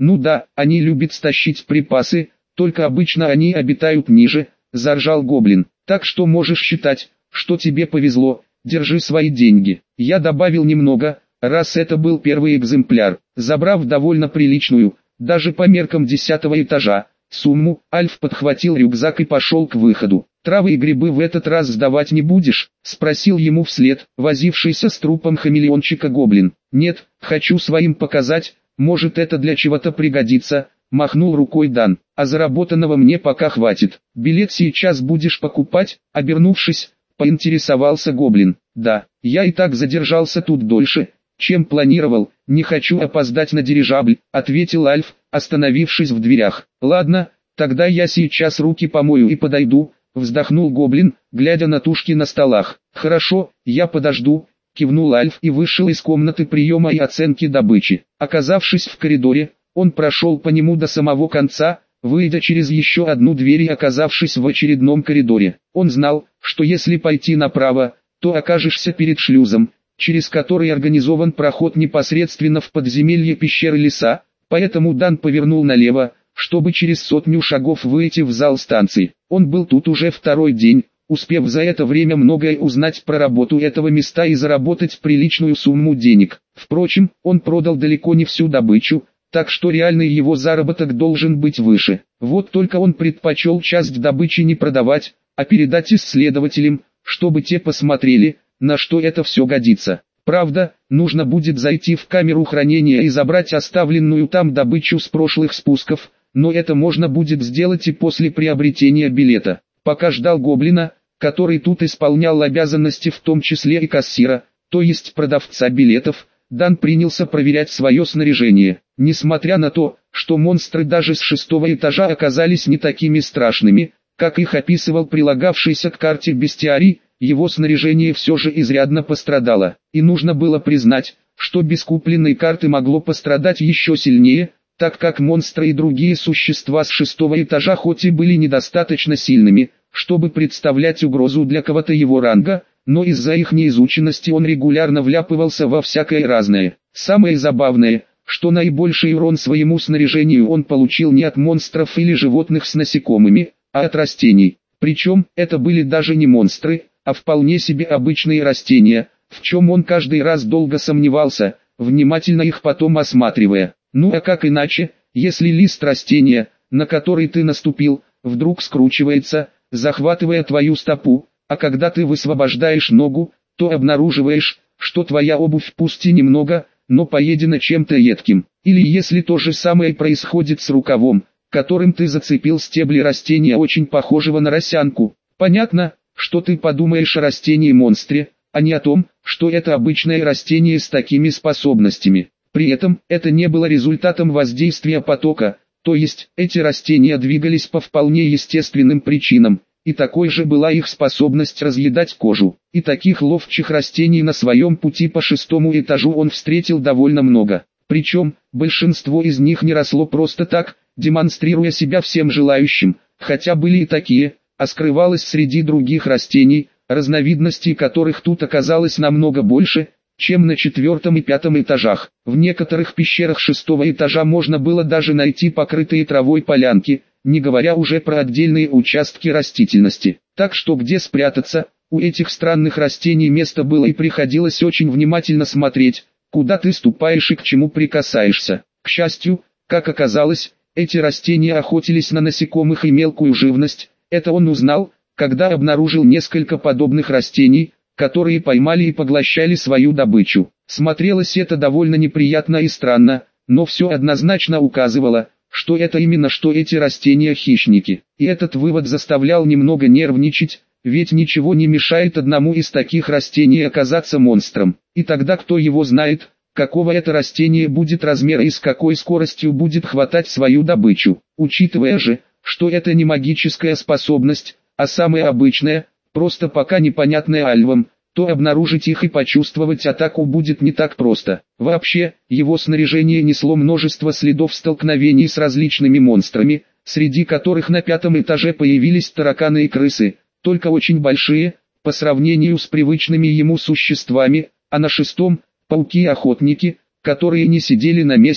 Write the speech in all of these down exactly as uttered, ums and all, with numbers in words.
Ну да, они любят стащить припасы, только обычно они обитают ниже, заржал гоблин. Так что можешь считать, что тебе повезло, держи свои деньги. Я добавил немного, раз это был первый экземпляр, забрав довольно приличную, даже по меркам десятого этажа, сумму. Альф подхватил рюкзак и пошел к выходу. «Травы и грибы в этот раз сдавать не будешь?» — спросил ему вслед, возившийся с трупом хамелеончика гоблин. «Нет, хочу своим показать, может это для чего-то пригодится», — махнул рукой Дан. «А заработанного мне пока хватит. Билет сейчас будешь покупать?» — обернувшись, поинтересовался гоблин. «Да, я и так задержался тут дольше, чем планировал, не хочу опоздать на дирижабль», — ответил Альф, остановившись в дверях. «Ладно, тогда я сейчас руки помою и подойду», — вздохнул гоблин, глядя на тушки на столах. «Хорошо, я подожду», — кивнул Альф и вышел из комнаты приема и оценки добычи. Оказавшись в коридоре, он прошел по нему до самого конца, выйдя через еще одну дверь и оказавшись в очередном коридоре. Он знал, что если пойти направо, то окажешься перед шлюзом, через который организован проход непосредственно в подземелье пещеры леса, поэтому Дан повернул налево, чтобы через сотню шагов выйти в зал станции. Он был тут уже второй день, успев за это время многое узнать про работу этого места и заработать приличную сумму денег. Впрочем, он продал далеко не всю добычу, так что реальный его заработок должен быть выше. Вот только он предпочел часть добычи не продавать, а передать исследователям, чтобы те посмотрели, на что это все годится. Правда, нужно будет зайти в камеру хранения и забрать оставленную там добычу с прошлых спусков, но это можно будет сделать и после приобретения билета. Пока ждал гоблина, который тут исполнял обязанности в том числе и кассира, то есть продавца билетов, Дан принялся проверять свое снаряжение. Несмотря на то, что монстры даже с шестого этажа оказались не такими страшными, как их описывал прилагавшийся к карте бестиарий, его снаряжение все же изрядно пострадало. И нужно было признать, что без купленной карты могло пострадать еще сильнее, так как монстры и другие существа с шестого этажа хоть и были недостаточно сильными, чтобы представлять угрозу для кого-то его ранга, но из-за их неизученности он регулярно вляпывался во всякое разное. Самое забавное, что наибольший урон своему снаряжению он получил не от монстров или животных с насекомыми, а от растений. Причем, это были даже не монстры, а вполне себе обычные растения, в чем он каждый раз долго сомневался, внимательно их потом осматривая. Ну а как иначе, если лист растения, на который ты наступил, вдруг скручивается, захватывая твою стопу, а когда ты высвобождаешь ногу, то обнаруживаешь, что твоя обувь пусть и немного, но поедена чем-то едким. Или если то же самое происходит с рукавом, которым ты зацепил стебли растения, очень похожего на росянку. Понятно, что ты подумаешь о растении-монстре, а не о том, что это обычное растение с такими способностями. При этом, это не было результатом воздействия потока, то есть, эти растения двигались по вполне естественным причинам, и такой же была их способность разъедать кожу. И таких ловчих растений на своем пути по шестому этажу он встретил довольно много. Причем, большинство из них не росло просто так, демонстрируя себя всем желающим, хотя были и такие, а скрывалось среди других растений, разновидностей которых тут оказалось намного больше, чем на четвертом и пятом этажах. В некоторых пещерах шестого этажа можно было даже найти покрытые травой полянки, не говоря уже про отдельные участки растительности. Так что где спрятаться, у этих странных растений место было и приходилось очень внимательно смотреть, куда ты ступаешь и к чему прикасаешься. К счастью, как оказалось, эти растения охотились на насекомых и мелкую живность. Это он узнал, когда обнаружил несколько подобных растений, которые поймали и поглощали свою добычу. Смотрелось это довольно неприятно и странно, но все однозначно указывало, что это именно что эти растения хищники. И этот вывод заставлял немного нервничать, ведь ничего не мешает одному из таких растений оказаться монстром. И тогда кто его знает, какого это растение будет размера и с какой скоростью будет хватать свою добычу. Учитывая же, что это не магическая способность, а самая обычная, просто пока непонятная альвам, то обнаружить их и почувствовать атаку будет не так просто. Вообще, его снаряжение несло множество следов столкновений с различными монстрами, среди которых на пятом этаже появились тараканы и крысы, только очень большие, по сравнению с привычными ему существами, а на шестом – пауки-охотники, которые не сидели на месте,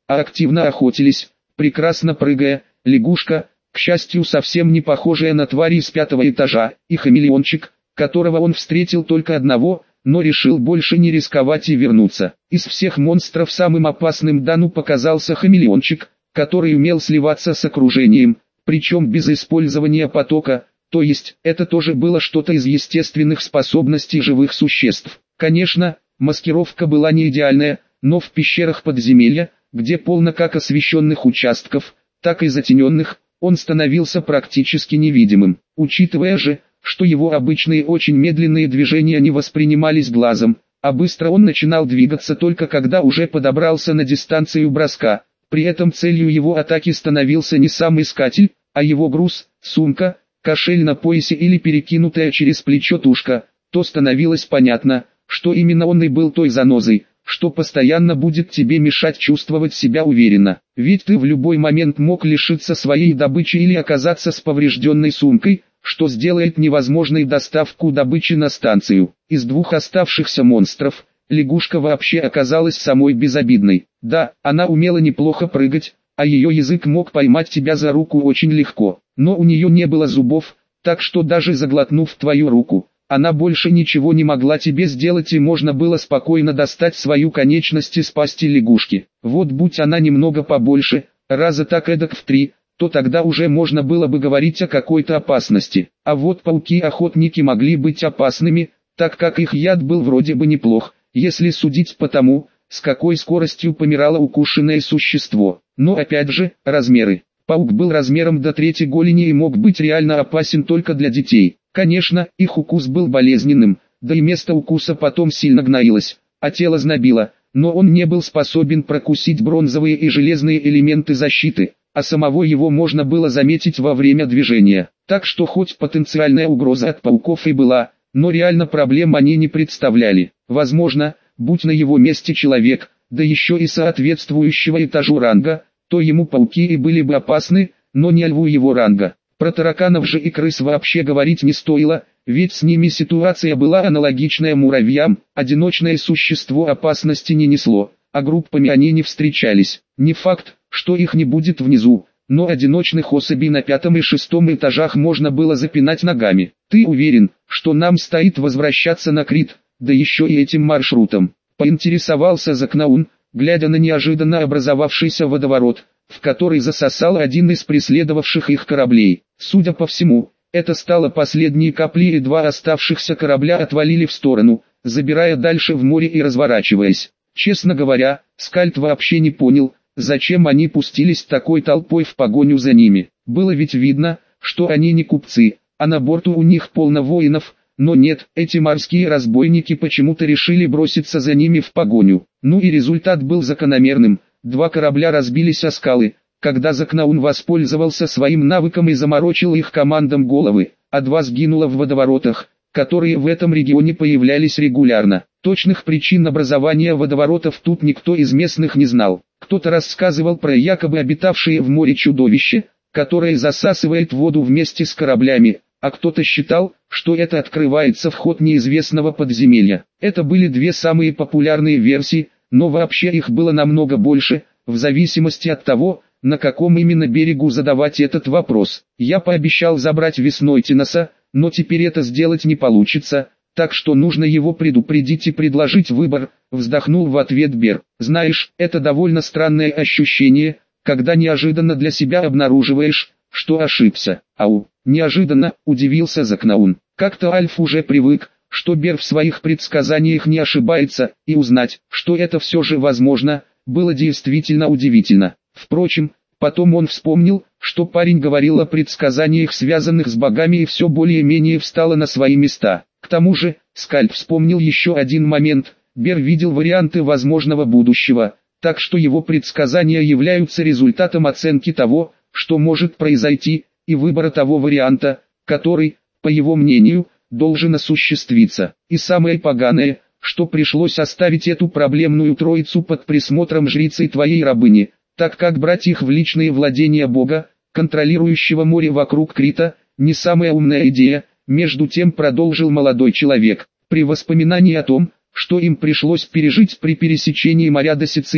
а активно охотились, прекрасно прыгая. Лягушка, к счастью совсем не похожая на твари из пятого этажа, и хамелеончик, которого он встретил только одного, но решил больше не рисковать и вернуться. Из всех монстров самым опасным Дану показался хамелеончик, который умел сливаться с окружением, причем без использования потока, то есть это тоже было что-то из естественных способностей живых существ. Конечно, маскировка была не идеальная, но в пещерах подземелья, где полно как освещенных участков, так и затененных, он становился практически невидимым. Учитывая же, что его обычные очень медленные движения не воспринимались глазом, а быстро он начинал двигаться только когда уже подобрался на дистанцию броска. При этом целью его атаки становился не сам искатель, а его груз, сумка, кошель на поясе или перекинутая через плечо тушка, то становилось понятно, что именно он и был той занозой, что постоянно будет тебе мешать чувствовать себя уверенно. Ведь ты в любой момент мог лишиться своей добычи или оказаться с поврежденной сумкой, что сделает невозможной доставку добычи на станцию. Из двух оставшихся монстров, лягушка вообще оказалась самой безобидной. Да, она умела неплохо прыгать, а ее язык мог поймать тебя за руку очень легко. Но у нее не было зубов, так что даже заглотнув твою руку, она больше ничего не могла тебе сделать, и можно было спокойно достать свою конечность из пасти лягушки. Вот будь она немного побольше, раза так эдак в три, то тогда уже можно было бы говорить о какой-то опасности. А вот пауки-охотники могли быть опасными, так как их яд был вроде бы неплох, если судить по тому, с какой скоростью помирало укушенное существо. Но опять же, размеры. Паук был размером до третьей голени и мог быть реально опасен только для детей. Конечно, их укус был болезненным, да и место укуса потом сильно гноилось, а тело знобило, но он не был способен прокусить бронзовые и железные элементы защиты, а самого его можно было заметить во время движения. Так что хоть потенциальная угроза от пауков и была, но реально проблем они не представляли. Возможно, будь на его месте человек, да еще и соответствующего этажу ранга, то ему пауки и были бы опасны, но не льву его ранга. Про тараканов же и крыс вообще говорить не стоило, ведь с ними ситуация была аналогичная муравьям, одиночное существо опасности не несло, а группами они не встречались. Не факт, что их не будет внизу, но одиночных особей на пятом и шестом этажах можно было запинать ногами. Ты уверен, что нам стоит возвращаться на Крит, да еще и этим маршрутом? Поинтересовался Закнаун, глядя на неожиданно образовавшийся водоворот, в который засосал один из преследовавших их кораблей. Судя по всему, это стало последней каплей, и два оставшихся корабля отвалили в сторону, забирая дальше в море и разворачиваясь. Честно говоря, Скальд вообще не понял, зачем они пустились такой толпой в погоню за ними. Было ведь видно, что они не купцы, а на борту у них полно воинов, но нет, эти морские разбойники почему-то решили броситься за ними в погоню. Ну и результат был закономерным. Два корабля разбились о скалы, когда Закнаун воспользовался своим навыком и заморочил их командам головы, а два сгинуло в водоворотах, которые в этом регионе появлялись регулярно. Точных причин образования водоворотов тут никто из местных не знал. Кто-то рассказывал про якобы обитавшее в море чудовище, которое засасывает воду вместе с кораблями, а кто-то считал, что это открывается вход неизвестного подземелья. Это были две самые популярные версии, но вообще их было намного больше, в зависимости от того, на каком именно берегу задавать этот вопрос. Я пообещал забрать весной Тиноса, но теперь это сделать не получится, так что нужно его предупредить и предложить выбор, вздохнул в ответ Бер. Знаешь, это довольно странное ощущение, когда неожиданно для себя обнаруживаешь, что ошибся. Ау, неожиданно, удивился Закнаун. Как-то Альф уже привык, что Бер в своих предсказаниях не ошибается, и узнать, что это все же возможно, было действительно удивительно. Впрочем, потом он вспомнил, что парень говорил о предсказаниях, связанных с богами, и все более-менее встало на свои места. К тому же, Скальд вспомнил еще один момент: Бер видел варианты возможного будущего, так что его предсказания являются результатом оценки того, что может произойти, и выбора того варианта, который, по его мнению, должен осуществиться. И самое поганое, что пришлось оставить эту проблемную троицу под присмотром жрицы твоей рабыни, так как брать их в личные владения бога, контролирующего море вокруг Крита, не самая умная идея. Между тем продолжил молодой человек, при воспоминании о том, что им пришлось пережить при пересечении моря до Сицилии,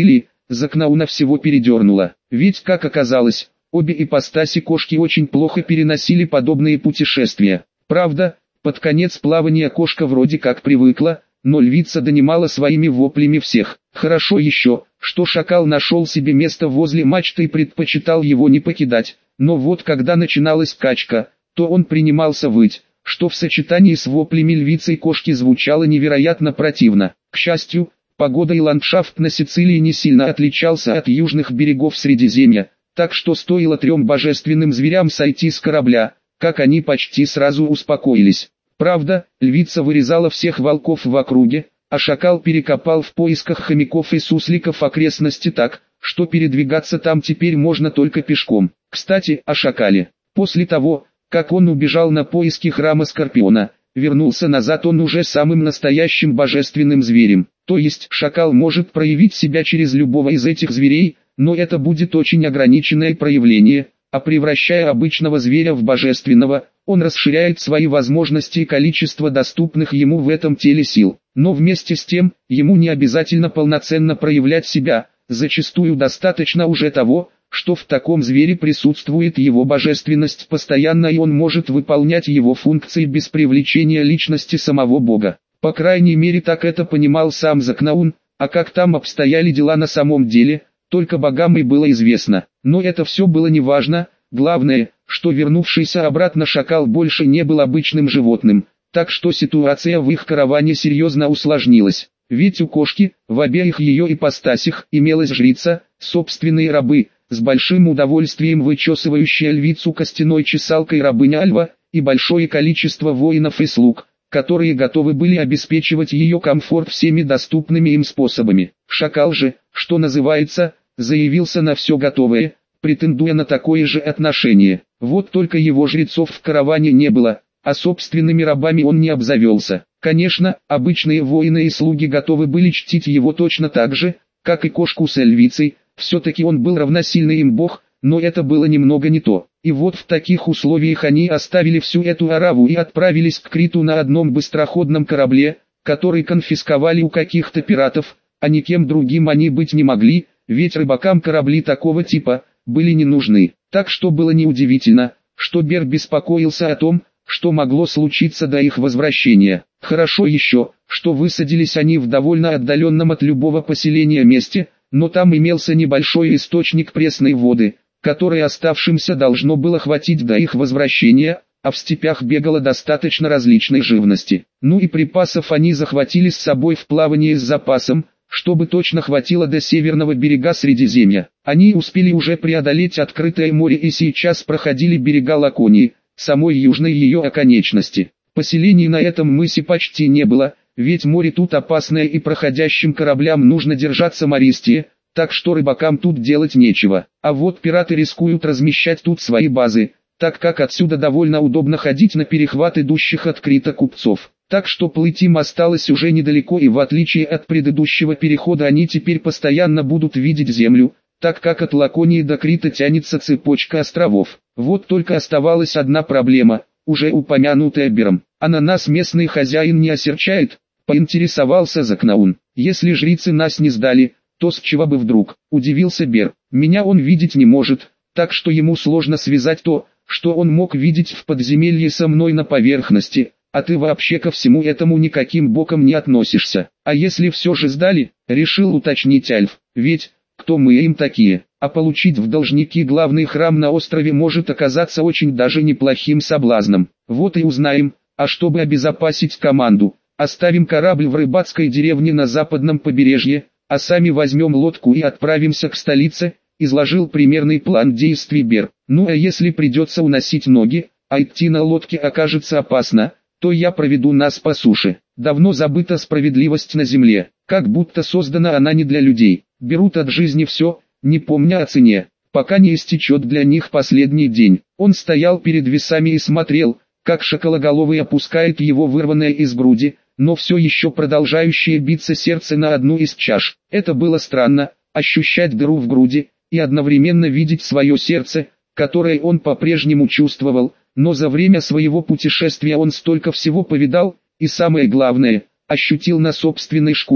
Закнауна всего передернуло. Ведь, как оказалось, обе ипостаси кошки очень плохо переносили подобные путешествия. Правда, под конец плавания кошка вроде как привыкла, но львица донимала своими воплями всех. Хорошо еще, что шакал нашел себе место возле мачты и предпочитал его не покидать, но вот когда начиналась качка, то он принимался выть, что в сочетании с воплями львицы и кошки звучало невероятно противно. К счастью, погода и ландшафт на Сицилии не сильно отличался от южных берегов Средиземья, так что стоило трем божественным зверям сойти с корабля, как они почти сразу успокоились. Правда, львица вырезала всех волков в округе, а шакал перекопал в поисках хомяков и сусликов окрестности так, что передвигаться там теперь можно только пешком. Кстати, о шакале. После того, как он убежал на поиски храма Скорпиона, вернулся назад он уже самым настоящим божественным зверем. То есть шакал может проявить себя через любого из этих зверей, но это будет очень ограниченное проявление, а превращая обычного зверя в божественного, он расширяет свои возможности и количество доступных ему в этом теле сил. Но вместе с тем, ему не обязательно полноценно проявлять себя, зачастую достаточно уже того, что в таком звере присутствует его божественность постоянно и он может выполнять его функции без привлечения личности самого Бога. По крайней мере так это понимал сам Закнаун, а как там обстояли дела на самом деле, только богам и было известно. Но это все было неважно, главное, что вернувшийся обратно шакал больше не был обычным животным, так что ситуация в их караване серьезно усложнилась. Ведь у кошки, в обеих ее ипостасях, имелась жрица, собственные рабы, с большим удовольствием вычесывающая львицу костяной чесалкой рабыня Альва, и большое количество воинов и слуг, которые готовы были обеспечивать ее комфорт всеми доступными им способами. Шакал же, что называется, заявился на все готовое, претендуя на такое же отношение. Вот только его жрецов в караване не было, а собственными рабами он не обзавелся. Конечно, обычные воины и слуги готовы были чтить его точно так же, как и кошку с львицей, все-таки он был равносильный им бог, но это было немного не то. И вот в таких условиях они оставили всю эту араву и отправились к Криту на одном быстроходном корабле, который конфисковали у каких-то пиратов, а никем другим они быть не могли, ведь рыбакам корабли такого типа были не нужны. Так что было неудивительно, что Бер беспокоился о том, что могло случиться до их возвращения. Хорошо еще, что высадились они в довольно отдаленном от любого поселения месте, но там имелся небольшой источник пресной воды, который оставшимся должно было хватить до их возвращения, а в степях бегало достаточно различной живности. Ну и припасов они захватили с собой в плавании с запасом, чтобы точно хватило до северного берега Средиземья. Они успели уже преодолеть открытое море и сейчас проходили берега Лаконии, самой южной ее оконечности. Поселений на этом мысе почти не было, ведь море тут опасное и проходящим кораблям нужно держаться мористее, так что рыбакам тут делать нечего. А вот пираты рискуют размещать тут свои базы, так как отсюда довольно удобно ходить на перехват идущих от Крита купцов. Так что плыть им осталось уже недалеко, и в отличие от предыдущего перехода они теперь постоянно будут видеть землю, так как от Лаконии до Крита тянется цепочка островов. Вот только оставалась одна проблема, уже упомянутая Бером. А на нас местный хозяин не осерчает, поинтересовался Закнаун. Если жрицы нас не сдали, то с чего бы вдруг, удивился Бер. Меня он видеть не может, так что ему сложно связать то, что он мог видеть в подземелье со мной на поверхности. А ты вообще ко всему этому никаким боком не относишься. А если все же сдали, решил уточнить Альф, ведь, кто мы им такие, а получить в должники главный храм на острове может оказаться очень даже неплохим соблазном. Вот и узнаем, а чтобы обезопасить команду, оставим корабль в рыбацкой деревне на западном побережье, а сами возьмем лодку и отправимся к столице, изложил примерный план действий Бер. Ну а если придется уносить ноги, а идти на лодке окажется опасно, то я проведу нас по суше. Давно забыта справедливость на земле, как будто создана она не для людей. Берут от жизни все, не помня о цене, пока не истечет для них последний день. Он стоял перед весами и смотрел, как шакалоголовый опускает его вырванное из груди, но все еще продолжающее биться сердце на одну из чаш. Это было странно, ощущать дыру в груди, и одновременно видеть свое сердце, которое он по-прежнему чувствовал. Но за время своего путешествия он столько всего повидал, и самое главное, ощутил на собственной шкуре,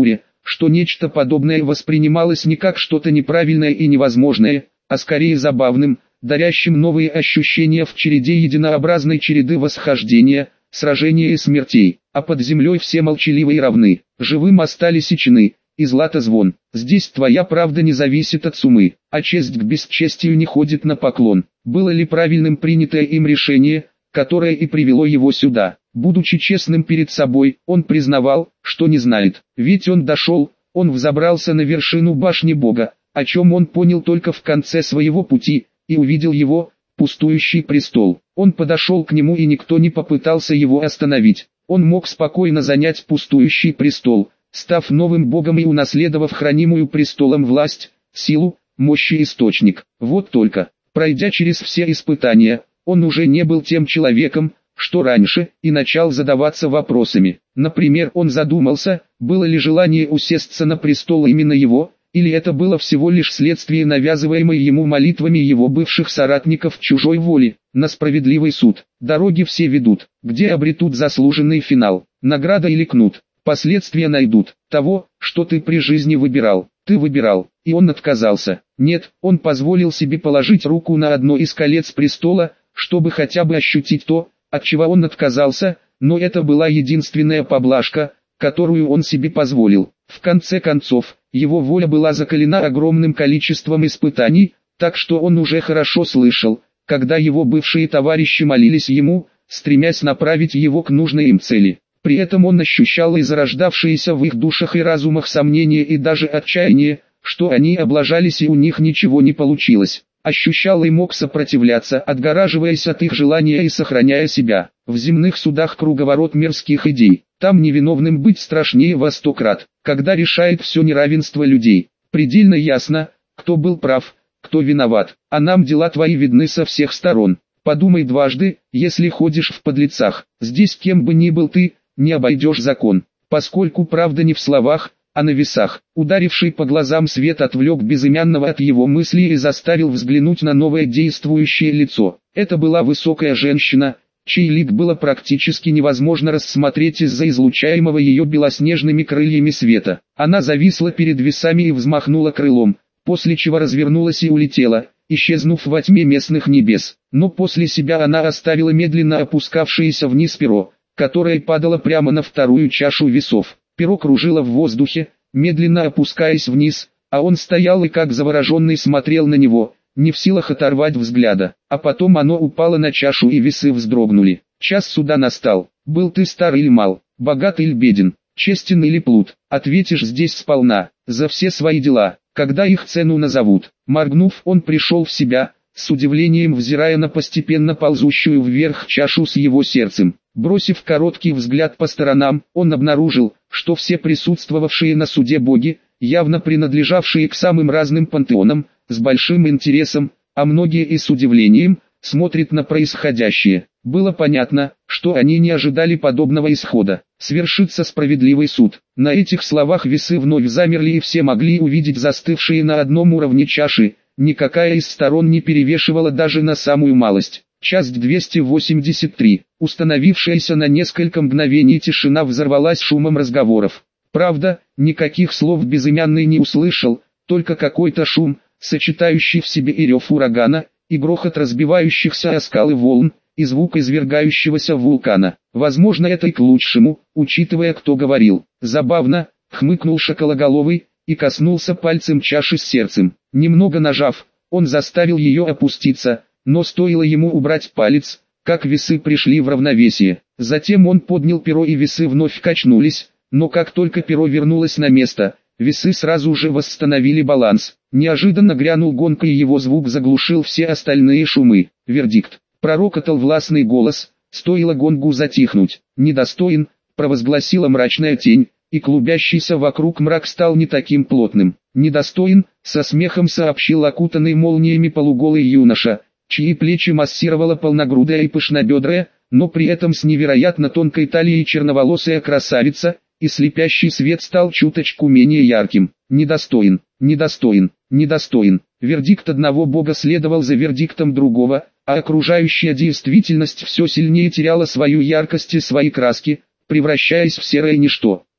что нечто подобное воспринималось не как что-то неправильное и невозможное, а скорее забавным, дарящим новые ощущения в череде единообразной череды восхождения, сражения и смертей. А под землей все молчаливы и равны, живым остались и чины, и злато звон. Здесь твоя правда не зависит от суммы, а честь к бесчестию не ходит на поклон. Было ли правильным принятое им решение, которое и привело его сюда? Будучи честным перед собой, он признавал, что не знает. Ведь он дошел, он взобрался на вершину башни Бога, о чем он понял только в конце своего пути, и увидел его, пустующий престол. Он подошел к нему, и никто не попытался его остановить. Он мог спокойно занять пустующий престол, став новым богом и унаследовав хранимую престолом власть, силу, мощь и источник. Вот только, пройдя через все испытания, он уже не был тем человеком, что раньше, и начал задаваться вопросами. Например, он задумался, было ли желание усесться на престол именно его, или это было всего лишь следствие навязываемой ему молитвами его бывших соратников чужой воли. На справедливый суд дороги все ведут, где обретут заслуженный финал, награда или кнут. Последствия найдут того, что ты при жизни выбирал. Ты выбирал, и он отказался. Нет, он позволил себе положить руку на одно из колец престола, чтобы хотя бы ощутить то, от чего он отказался, но это была единственная поблажка, которую он себе позволил. В конце концов, его воля была закалена огромным количеством испытаний, так что он уже хорошо слышал, когда его бывшие товарищи молились ему, стремясь направить его к нужной им цели. При этом он ощущал и зарождавшиеся в их душах и разумах сомнения и даже отчаяние, что они облажались и у них ничего не получилось. Ощущал и мог сопротивляться, отгораживаясь от их желания и сохраняя себя. В земных судах круговорот мирских идей. Там невиновным быть страшнее во сто крат, когда решает все неравенство людей. Предельно ясно, кто был прав, кто виноват, а нам дела твои видны со всех сторон. Подумай дважды, если ходишь в подлецах. Здесь кем бы ни был ты, не обойдешь закон, поскольку правда не в словах, а на весах. Ударивший по глазам свет отвлек безымянного от его мыслей и заставил взглянуть на новое действующее лицо. Это была высокая женщина, чей лик было практически невозможно рассмотреть из-за излучаемого ее белоснежными крыльями света. Она зависла перед весами и взмахнула крылом, после чего развернулась и улетела, исчезнув во тьме местных небес. Но после себя она оставила медленно опускавшееся вниз перо, которое падало прямо на вторую чашу весов. Перо кружило в воздухе, медленно опускаясь вниз, а он стоял и как завороженный смотрел на него, не в силах оторвать взгляда. А потом оно упало на чашу, и весы вздрогнули. Час суда настал. Был ты стар или мал, богат или беден, честен или плут, ответишь здесь сполна, за все свои дела, когда их цену назовут. Моргнув, он пришел в себя, с удивлением взирая на постепенно ползущую вверх чашу с его сердцем. Бросив короткий взгляд по сторонам, он обнаружил, что все присутствовавшие на суде боги, явно принадлежавшие к самым разным пантеонам, с большим интересом, а многие и с удивлением, смотрят на происходящее. Было понятно, что они не ожидали подобного исхода. Свершится справедливый суд. На этих словах весы вновь замерли, и все могли увидеть застывшие на одном уровне чаши. Никакая из сторон не перевешивала даже на самую малость. Часть двести восемьдесят три. Установившаяся на несколько мгновений тишина взорвалась шумом разговоров. Правда, никаких слов безымянный не услышал, только какой-то шум, сочетающий в себе и рев урагана, и грохот разбивающихся о скалы волн, и звук извергающегося вулкана. Возможно, это и к лучшему, учитывая, кто говорил. Забавно, хмыкнул шокологоловый, и коснулся пальцем чаши с сердцем. Немного нажав, он заставил ее опуститься, но стоило ему убрать палец, как весы пришли в равновесие. Затем он поднял перо, и весы вновь качнулись, но как только перо вернулось на место, весы сразу же восстановили баланс. Неожиданно грянул гонг, и его звук заглушил все остальные шумы. Вердикт. Пророкотал властный голос, стоило гонгу затихнуть. «Недостоин», провозгласила мрачная тень, и клубящийся вокруг мрак стал не таким плотным. «Недостоин», со смехом сообщил окутанный молниями полуголый юноша, чьи плечи массировала полногрудая и пышнобедрая, но при этом с невероятно тонкой талией черноволосая красавица, и слепящий свет стал чуточку менее ярким. «Недостоин, недостоин, недостоин». Вердикт одного бога следовал за вердиктом другого, а окружающая действительность все сильнее теряла свою яркость и свои краски, превращаясь в серое ничто.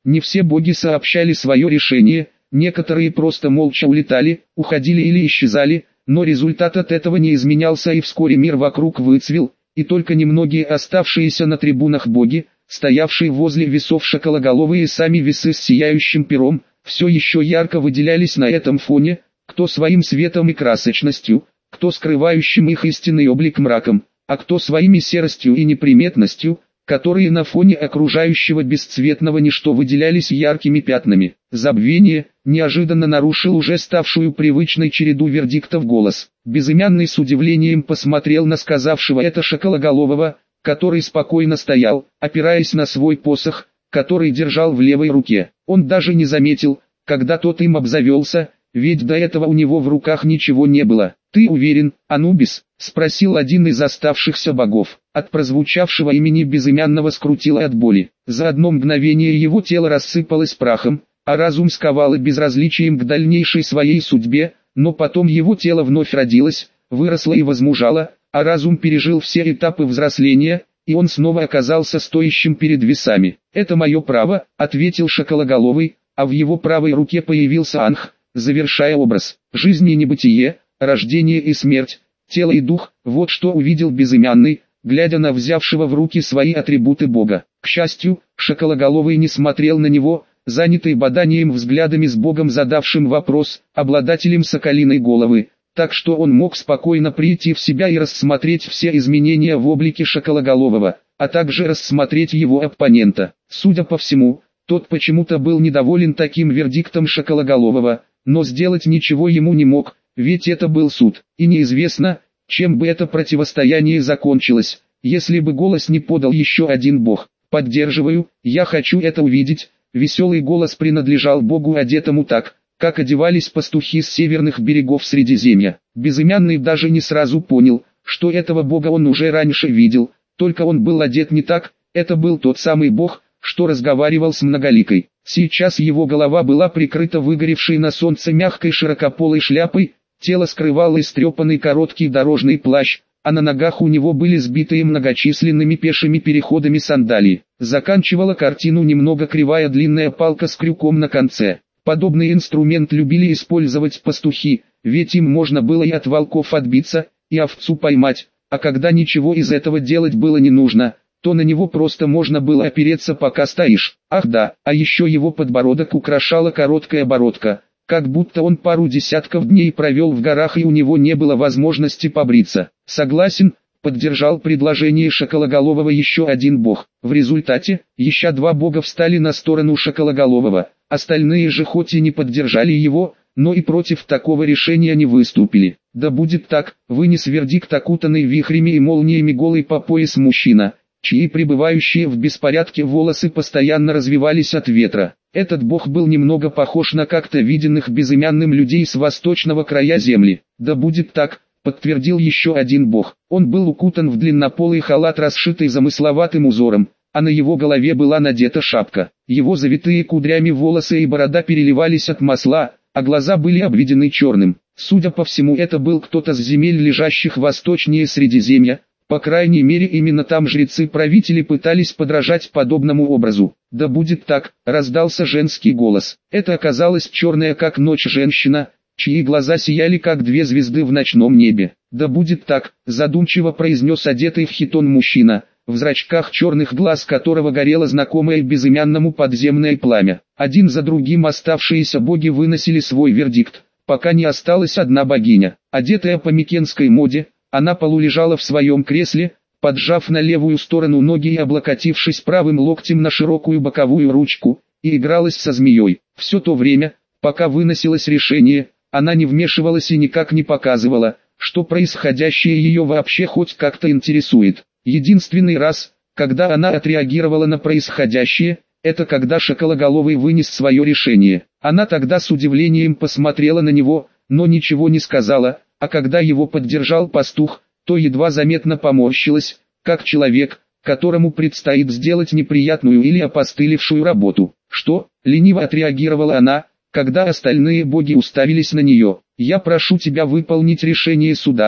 Не все боги сообщали свое решение, некоторые просто молча улетали, уходили или исчезали, но результат от этого не изменялся, и вскоре мир вокруг выцвел, и только немногие оставшиеся на трибунах боги, стоявшие возле весов шакалоголовые, сами весы с сияющим пером, все еще ярко выделялись на этом фоне, кто своим светом и красочностью, кто скрывающим их истинный облик мраком, а кто своими серостью и неприметностью, которые на фоне окружающего бесцветного ничто выделялись яркими пятнами. Забвение неожиданно нарушил уже ставшую привычной череду вердиктов голос. Безымянный с удивлением посмотрел на сказавшего это шакалоголового, который спокойно стоял, опираясь на свой посох, который держал в левой руке. Он даже не заметил, когда тот им обзавелся, ведь до этого у него в руках ничего не было. «Ты уверен, Анубис?» — спросил один из оставшихся богов. От прозвучавшего имени безымянного скрутило от боли. За одно мгновение его тело рассыпалось прахом, а разум сковало безразличием к дальнейшей своей судьбе, но потом его тело вновь родилось, выросло и возмужало, а разум пережил все этапы взросления, и он снова оказался стоящим перед весами. «Это мое право», — ответил шакалоголовый, а в его правой руке появился анх, завершая образ. Жизнь и небытие, рождение и смерть, тело и дух, вот что увидел безымянный, глядя на взявшего в руки свои атрибуты Бога. К счастью, шакалоголовый не смотрел на него, занятый баданием взглядами с Богом, задавшим вопрос, обладателем соколиной головы, так что он мог спокойно прийти в себя и рассмотреть все изменения в облике шакалоголового, а также рассмотреть его оппонента. Судя по всему, тот почему-то был недоволен таким вердиктом шакалоголового, но сделать ничего ему не мог, ведь это был суд, и неизвестно, чем бы это противостояние закончилось, если бы голос не подал еще один бог. «Поддерживаю, я хочу это увидеть». Веселый голос принадлежал богу, одетому так, как одевались пастухи с северных берегов Средиземья. Безымянный даже не сразу понял, что этого бога он уже раньше видел, только он был одет не так, это был тот самый бог, что разговаривал с Многоликой. Сейчас его голова была прикрыта выгоревшей на солнце мягкой широкополой шляпой, тело скрывал истрепанный короткий дорожный плащ, а на ногах у него были сбитые многочисленными пешими переходами сандалии. Заканчивала картину немного кривая длинная палка с крюком на конце. Подобный инструмент любили использовать пастухи, ведь им можно было и от волков отбиться, и овцу поймать, а когда ничего из этого делать было не нужно, то на него просто можно было опереться, пока стоишь. Ах да, а еще его подбородок украшала короткая бородка, как будто он пару десятков дней провел в горах и у него не было возможности побриться. Согласен, поддержал предложение шакалоголового еще один бог. В результате, еще два бога встали на сторону шакалоголового, остальные же хоть и не поддержали его, но и против такого решения не выступили. «Да будет так», вынес вердикт окутанный вихрями и молниями голый по пояс мужчина, чьи пребывающие в беспорядке волосы постоянно развивались от ветра. Этот бог был немного похож на как-то виденных безымянным людей с восточного края земли. «Да будет так», подтвердил еще один бог. Он был укутан в длиннополый халат, расшитый замысловатым узором, а на его голове была надета шапка. Его завитые кудрями волосы и борода переливались от масла, а глаза были обведены черным. Судя по всему, это был кто-то с земель, лежащих восточнее Средиземья. По крайней мере, именно там жрецы-правители пытались подражать подобному образу. «Да будет так», раздался женский голос. Это оказалась черная как ночь женщина, чьи глаза сияли как две звезды в ночном небе. «Да будет так», задумчиво произнес одетый в хитон мужчина, в зрачках черных глаз которого горело знакомое безымянному подземное пламя. Один за другим оставшиеся боги выносили свой вердикт, пока не осталась одна богиня. Одетая по микенской моде, она полулежала в своем кресле, поджав на левую сторону ноги и облокотившись правым локтем на широкую боковую ручку, и игралась со змеей. Все то время, пока выносилось решение, она не вмешивалась и никак не показывала, что происходящее ее вообще хоть как-то интересует. Единственный раз, когда она отреагировала на происходящее, это когда шакалоголовый вынес свое решение. Она тогда с удивлением посмотрела на него, но ничего не сказала, а когда его поддержал пастух, то едва заметно поморщилась, как человек, которому предстоит сделать неприятную или опостылевшую работу. «Что?» — лениво отреагировала она, когда остальные боги уставились на нее. «Я прошу тебя выполнить решение суда», —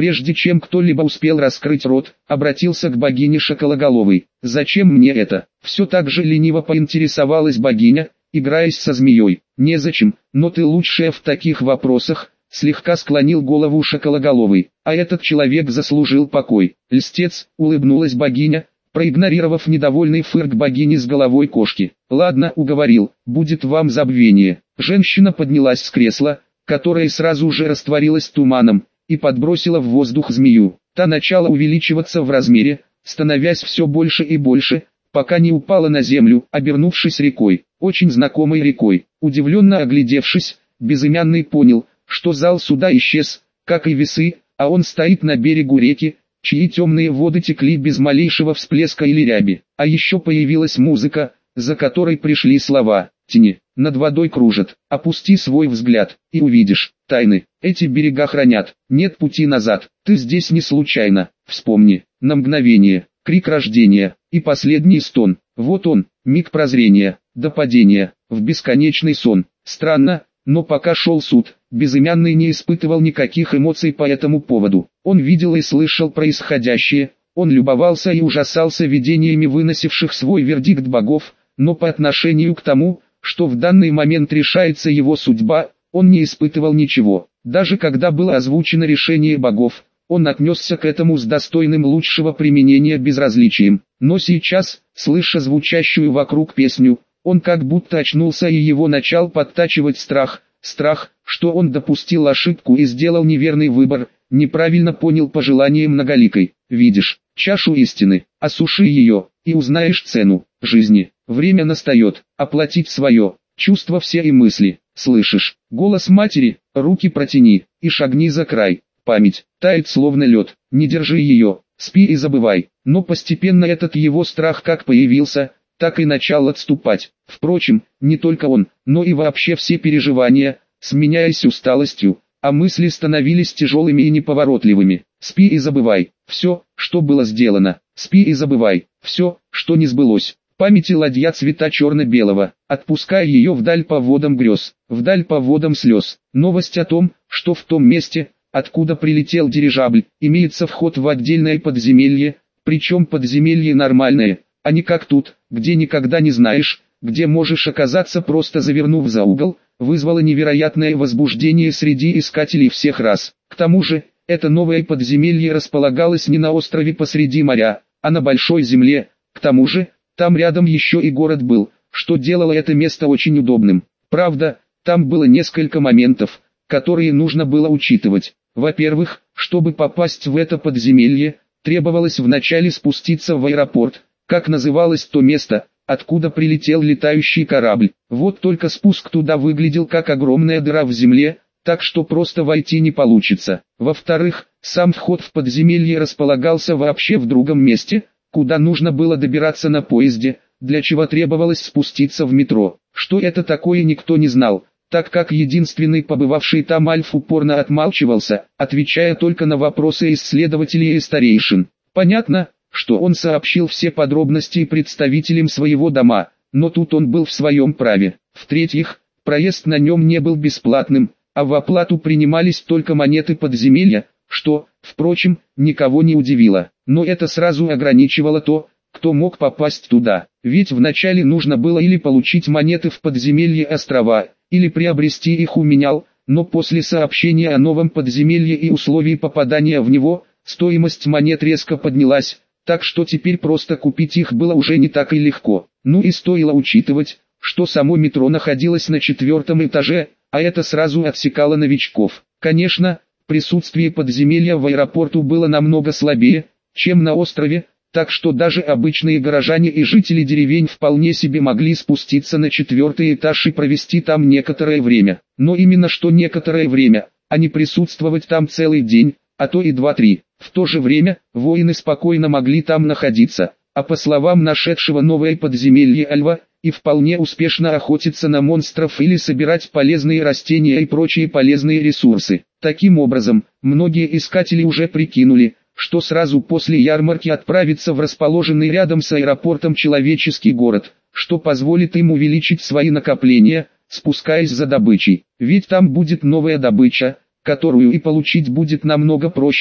Прежде чем кто-либо успел раскрыть рот, обратился к богине Шакалоголовой. «Зачем мне это?» Все так же лениво поинтересовалась богиня, играясь со змеей. «Незачем, но ты лучшая в таких вопросах», слегка склонил голову Шакалоголовой. «А этот человек заслужил покой». «Льстец», улыбнулась богиня, проигнорировав недовольный фырк богини с головой кошки. «Ладно, уговорил, будет вам забвение». Женщина поднялась с кресла, которое сразу же растворилось туманом, и подбросила в воздух змею. Та начала увеличиваться в размере, становясь все больше и больше, пока не упала на землю, обернувшись рекой, очень знакомой рекой. Удивленно оглядевшись, Безымянный понял, что зал суда исчез, как и весы, а он стоит на берегу реки, чьи темные воды текли без малейшего всплеска или ряби. А еще появилась музыка, за которой пришли слова: «Тени над водой кружат, опусти свой взгляд, и увидишь, тайны, эти берега хранят, нет пути назад, ты здесь не случайно, вспомни». На мгновение, крик рождения, и последний стон, вот он, миг прозрения, до падения, в бесконечный сон. Странно, но пока шел суд, Безымянный не испытывал никаких эмоций по этому поводу. Он видел и слышал происходящее, он любовался и ужасался видениями выносивших свой вердикт богов, но по отношению к тому, что в данный момент решается его судьба, он не испытывал ничего. Даже когда было озвучено решение богов, он отнесся к этому с достойным лучшего применения безразличием. Но сейчас, слыша звучащую вокруг песню, он как будто очнулся и его начал подтачивать страх, страх, что он допустил ошибку и сделал неверный выбор, неправильно понял пожелание многоликой. «Видишь, чашу истины, осуши ее, и узнаешь цену жизни. Время настает, оплатить свое, чувства все и мысли. Слышишь, голос матери, руки протяни, и шагни за край. Память, тает словно лед, не держи ее, спи и забывай». Но постепенно этот его страх как появился, так и начал отступать. Впрочем, не только он, но и вообще все переживания, сменяясь усталостью, а мысли становились тяжелыми и неповоротливыми. Спи и забывай все, что было сделано. Спи и забывай все, что не сбылось. Памяти ладья цвета черно-белого, отпуская ее вдаль по водам грез, вдаль по водам слез. Новость о том, что в том месте, откуда прилетел дирижабль, имеется вход в отдельное подземелье, причем подземелье нормальное, а не как тут, где никогда не знаешь, где можешь оказаться, просто завернув за угол, вызвало невероятное возбуждение среди искателей всех рас. К тому же, это новое подземелье располагалось не на острове посреди моря, а на большой земле. К тому же, там рядом еще и город был, что делало это место очень удобным. Правда, там было несколько моментов, которые нужно было учитывать. Во-первых, чтобы попасть в это подземелье, требовалось вначале спуститься в аэропорт, как называлось то место, откуда прилетел летающий корабль. Вот только спуск туда выглядел как огромная дыра в земле, так что просто войти не получится. Во-вторых, сам вход в подземелье располагался вообще в другом месте, куда нужно было добираться на поезде, для чего требовалось спуститься в метро. Что это такое, никто не знал, так как единственный побывавший там Альф упорно отмалчивался, отвечая только на вопросы исследователей и старейшин. Понятно, что он сообщил все подробности представителям своего дома, но тут он был в своем праве. В-третьих, проезд на нем не был бесплатным, а в оплату принимались только монеты подземелья, что, впрочем, никого не удивило. Но это сразу ограничивало то, кто мог попасть туда. Ведь вначале нужно было или получить монеты в подземелье острова, или приобрести их у менял, но после сообщения о новом подземелье и условий попадания в него, стоимость монет резко поднялась, так что теперь просто купить их было уже не так и легко. Ну и стоило учитывать, что само метро находилось на четвертом этаже, а это сразу отсекало новичков. Конечно, присутствие подземелья в аэропорту было намного слабее, чем на острове, так что даже обычные горожане и жители деревень вполне себе могли спуститься на четвертый этаж и провести там некоторое время. Но именно что некоторое время, а не присутствовать там целый день, а то и два-три. В то же время, воины спокойно могли там находиться, а по словам нашедшего новое подземелье Альва, и вполне успешно охотиться на монстров или собирать полезные растения и прочие полезные ресурсы. Таким образом, многие искатели уже прикинули, что сразу после ярмарки отправиться в расположенный рядом с аэропортом человеческий город, что позволит им увеличить свои накопления, спускаясь за добычей. Ведь там будет новая добыча, которую и получить будет намного проще,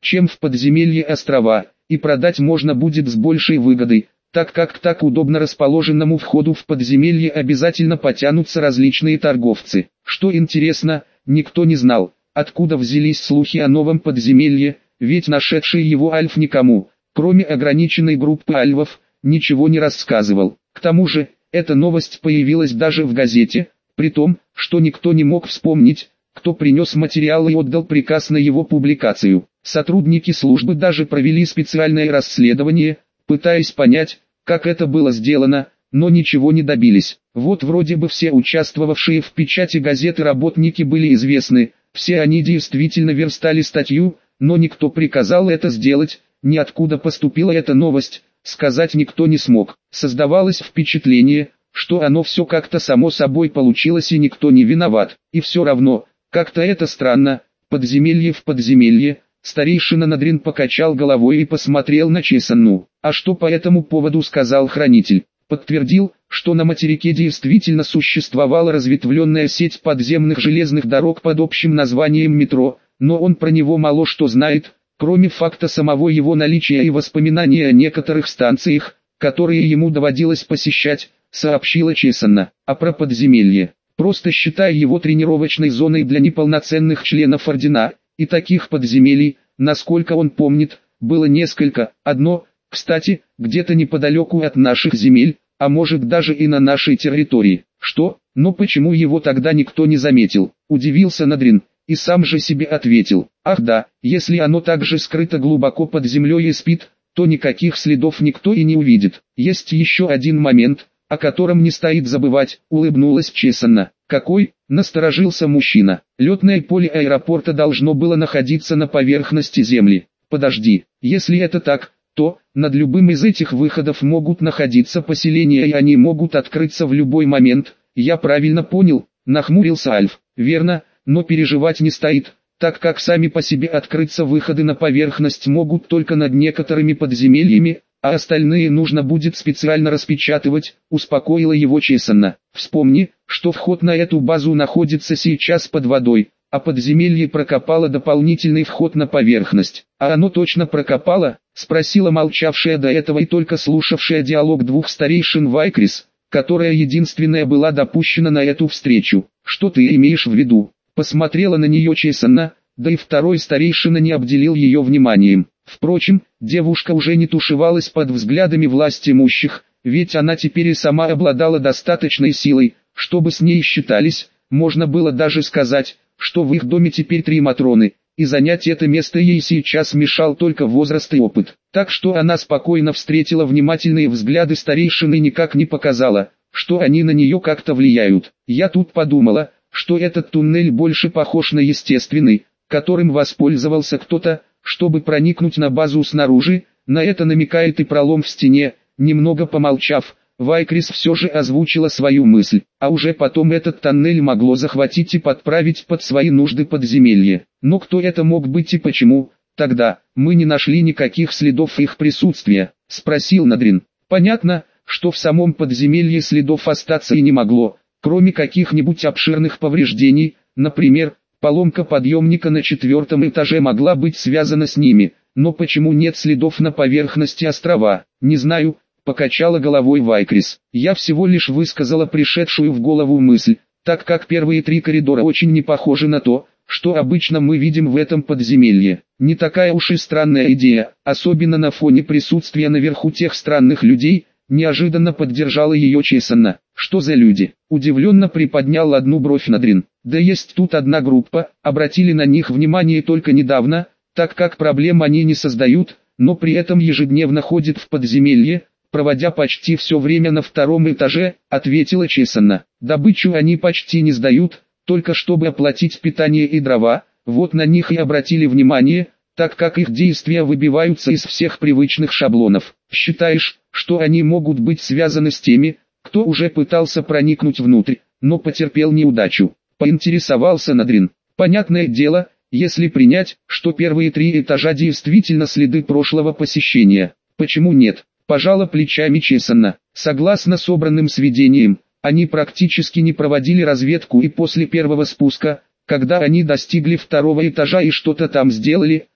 чем в подземелье острова, и продать можно будет с большей выгодой, так как к так удобно расположенному входу в подземелье обязательно потянутся различные торговцы. Что интересно, никто не знал, откуда взялись слухи о новом подземелье, ведь нашедший его Альф никому, кроме ограниченной группы альвов, ничего не рассказывал. К тому же, эта новость появилась даже в газете, при том, что никто не мог вспомнить, кто принес материал и отдал приказ на его публикацию. Сотрудники службы даже провели специальное расследование, пытаясь понять, как это было сделано, но ничего не добились. Вот вроде бы все участвовавшие в печати газеты работники были известны, все они действительно верстали статью, но никто приказал это сделать, ниоткуда поступила эта новость, сказать никто не смог. Создавалось впечатление, что оно все как-то само собой получилось и никто не виноват. И все равно, как-то это странно, подземелье в подземелье. Старейшина Надрин покачал головой и посмотрел на Чесанну. А что по этому поводу сказал хранитель? Подтвердил, что на материке действительно существовала разветвленная сеть подземных железных дорог под общим названием метро, но он про него мало что знает, кроме факта самого его наличия и воспоминаний о некоторых станциях, которые ему доводилось посещать, сообщила Чесанна. А про подземелье, просто считая его тренировочной зоной для неполноценных членов Ордена, и таких подземелий, насколько он помнит, было несколько. Одно, кстати, где-то неподалеку от наших земель, а может даже и на нашей территории. Что? Но почему его тогда никто не заметил? Удивился Надрин, и сам же себе ответил. Ах да, если оно также скрыто глубоко под землей и спит, то никаких следов никто и не увидит. Есть еще один момент, о котором не стоит забывать, улыбнулась Чесанна. Какой? Насторожился мужчина. Летное поле аэропорта должно было находиться на поверхности земли. Подожди, если это так, то над любым из этих выходов могут находиться поселения и они могут открыться в любой момент. Я правильно понял? Нахмурился Альф. Верно, но переживать не стоит, так как сами по себе открыться выходы на поверхность могут только над некоторыми подземельями, а остальные нужно будет специально распечатывать, успокоила его Чесанна. Вспомни, что вход на эту базу находится сейчас под водой, а подземелье прокопало дополнительный вход на поверхность. А оно точно прокопало? Спросила молчавшая до этого и только слушавшая диалог двух старейшин Вайкрис, которая единственная была допущена на эту встречу. Что ты имеешь в виду? Посмотрела на нее Чесанна, да и второй старейшина не обделил ее вниманием. Впрочем, девушка уже не тушевалась под взглядами власть имущих, ведь она теперь и сама обладала достаточной силой, чтобы с ней считались. Можно было даже сказать, что в их доме теперь три матроны, и занять это место ей сейчас мешал только возраст и опыт. Так что она спокойно встретила внимательные взгляды старейшины и никак не показала, что они на нее как-то влияют. Я тут подумала, что этот туннель больше похож на естественный, которым воспользовался кто-то, чтобы проникнуть на базу снаружи. На это намекает и пролом в стене. Немного помолчав, Вайкрис все же озвучила свою мысль, а уже потом этот тоннель могло захватить и подправить под свои нужды подземелье. Но кто это мог быть и почему? Тогда мы не нашли никаких следов их присутствия, спросил Надрин. Понятно, что в самом подземелье следов остаться и не могло, кроме каких-нибудь обширных повреждений, например, поломка подъемника на четвертом этаже могла быть связана с ними, но почему нет следов на поверхности острова? Не знаю, покачала головой Вайкрис. Я всего лишь высказала пришедшую в голову мысль, так как первые три коридора очень не похожи на то, что обычно мы видим в этом подземелье. Не такая уж и странная идея, особенно на фоне присутствия наверху тех странных людей, неожиданно поддержала ее Чесанна. Что за люди? Удивленно приподнял одну бровь Надрин. Да есть тут одна группа, обратили на них внимание только недавно, так как проблем они не создают, но при этом ежедневно ходят в подземелье, проводя почти все время на втором этаже, ответила Чесанна. Добычу они почти не сдают, только чтобы оплатить питание и дрова, вот на них и обратили внимание, так как их действия выбиваются из всех привычных шаблонов. Считаешь, что они могут быть связаны с теми, кто уже пытался проникнуть внутрь, но потерпел неудачу? Поинтересовался Надрин. Понятное дело, если принять, что первые три этажа действительно следы прошлого посещения. Почему нет? Пожала плечами Чесанна. Согласно собранным сведениям, они практически не проводили разведку и после первого спуска, когда они достигли второго этажа и что-то там сделали,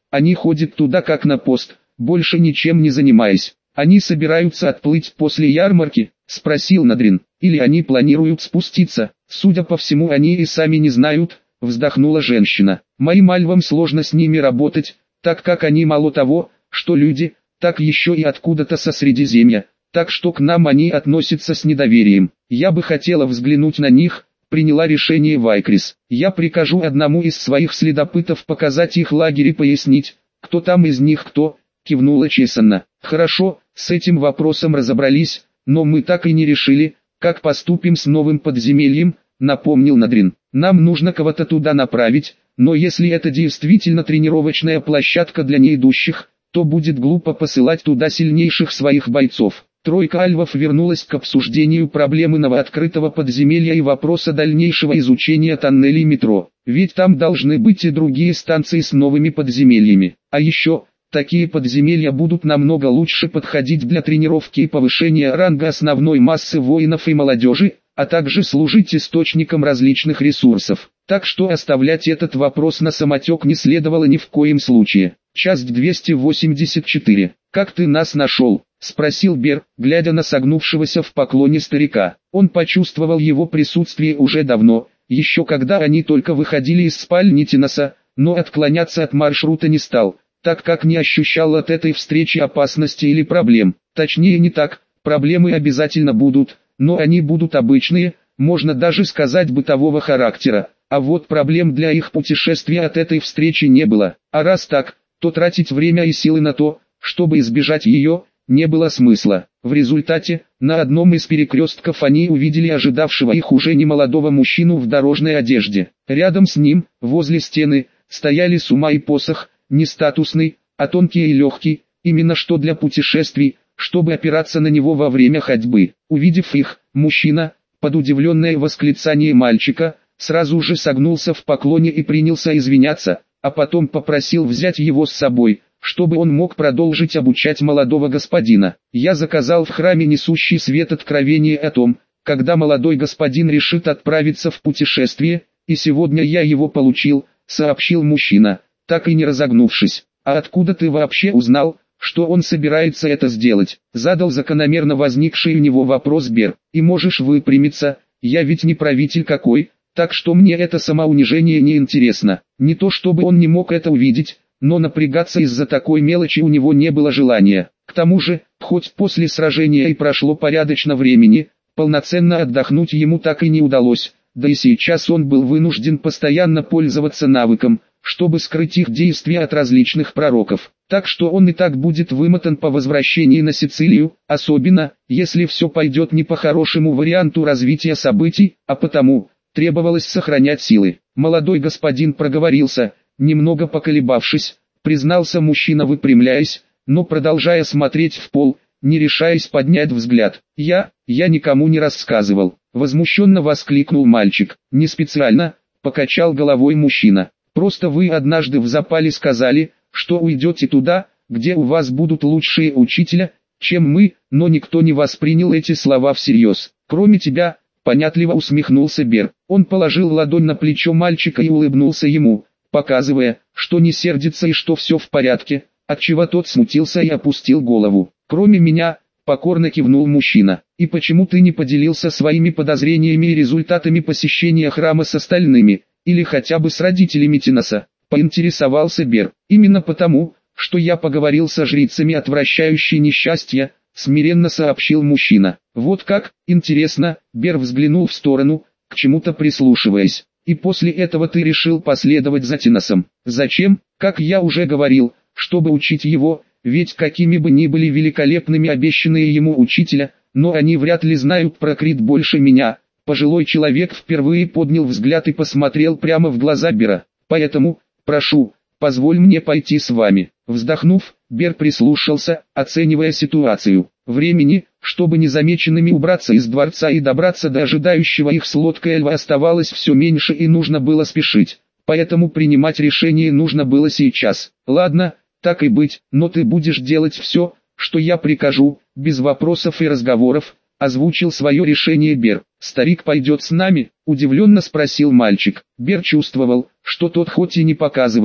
Они ходят туда как на пост, больше ничем не занимаясь. Они собираются отплыть после ярмарки, спросил Надрин, или они планируют спуститься? Судя по всему, они и сами не знают, вздохнула женщина. Моим альвам сложно с ними работать, так как они мало того, что люди, так еще и откуда-то со Средиземья, так что к нам они относятся с недоверием. Я бы хотела взглянуть на них, приняла решение Вайкрис. Я прикажу одному из своих следопытов показать их лагерь и пояснить, кто там из них кто, кивнула Чесанна. Хорошо, с этим вопросом разобрались, но мы так и не решили, как поступим с новым подземельем, напомнил Надрин. Нам нужно кого-то туда направить, но если это действительно тренировочная площадка для неидущих, то будет глупо посылать туда сильнейших своих бойцов. Тройка альвов вернулась к обсуждению проблемы новооткрытого подземелья и вопроса дальнейшего изучения тоннелей метро, ведь там должны быть и другие станции с новыми подземельями. А еще, такие подземелья будут намного лучше подходить для тренировки и повышения ранга основной массы воинов и молодежи, а также служить источником различных ресурсов. Так что оставлять этот вопрос на самотек не следовало ни в коем случае. Часть двести восемьдесят четыре. «Как ты нас нашел?» — спросил Бер, глядя на согнувшегося в поклоне старика. Он почувствовал его присутствие уже давно, еще когда они только выходили из спальни Тиноса, но отклоняться от маршрута не стал, так как не ощущал от этой встречи опасности или проблем. Точнее не так, проблемы обязательно будут, но они будут обычные, можно даже сказать бытового характера. А вот проблем для их путешествия от этой встречи не было. А раз так, то тратить время и силы на то, чтобы избежать ее, не было смысла. В результате, на одном из перекрестков они увидели ожидавшего их уже немолодого мужчину в дорожной одежде. Рядом с ним, возле стены, стояли сума и посох, не статусный, а тонкий и легкий, именно что для путешествий, чтобы опираться на него во время ходьбы. Увидев их, мужчина, под удивленное восклицание мальчика, сразу же согнулся в поклоне и принялся извиняться, а потом попросил взять его с собой, чтобы он мог продолжить обучать молодого господина. Я заказал в храме несущий свет откровение о том, когда молодой господин решит отправиться в путешествие, и сегодня я его получил, сообщил мужчина, так и не разогнувшись. А откуда ты вообще узнал, что он собирается это сделать? Задал закономерно возникший у него вопрос Бер. И можешь выпрямиться, я ведь не правитель какой, так что мне это самоунижение не интересно. Не то чтобы он не мог это увидеть, но напрягаться из-за такой мелочи у него не было желания. К тому же, хоть после сражения и прошло порядочно времени, полноценно отдохнуть ему так и не удалось, да и сейчас он был вынужден постоянно пользоваться навыком, чтобы скрыть их действия от различных пророков. Так что он и так будет вымотан по возвращении на Сицилию, особенно, если все пойдет не по хорошему варианту развития событий, а потому, требовалось сохранять силы. Молодой господин проговорился, немного поколебавшись, признался мужчина, выпрямляясь, но продолжая смотреть в пол, не решаясь поднять взгляд. «Я, я никому не рассказывал», — возмущенно воскликнул мальчик. «Не специально», — покачал головой мужчина. «Просто вы однажды в запале сказали, что уйдете туда, где у вас будут лучшие учителя, чем мы, но никто не воспринял эти слова всерьез. Кроме тебя», — понятливо усмехнулся Бер. Он положил ладонь на плечо мальчика и улыбнулся ему, показывая, что не сердится и что все в порядке, отчего тот смутился и опустил голову. «Кроме меня», — покорно кивнул мужчина. «И почему ты не поделился своими подозрениями и результатами посещения храма с остальными, или хотя бы с родителями Тиноса?» — поинтересовался Бер. «Именно потому, что я поговорил со жрицами, отвращающей несчастья», — смиренно сообщил мужчина. «Вот как, интересно», — Бер взглянул в сторону, к чему-то прислушиваясь. «И после этого ты решил последовать за Тиносом. Зачем? Как я уже говорил, чтобы учить его, ведь какими бы ни были великолепными обещанные ему учителя, но они вряд ли знают про Крит больше меня». Пожилой человек впервые поднял взгляд и посмотрел прямо в глаза Бера. «Поэтому, прошу, позволь мне пойти с вами». Вздохнув, Бер прислушался, оценивая ситуацию. Времени, чтобы незамеченными убраться из дворца и добраться до ожидающего их с лодкой Эльва, оставалось все меньше и нужно было спешить. Поэтому принимать решение нужно было сейчас. «Ладно, так и быть, но ты будешь делать все, что я прикажу, без вопросов и разговоров», — озвучил свое решение Бер. «Старик пойдет с нами?» — удивленно спросил мальчик. Бер чувствовал, что тот хоть и не показывает,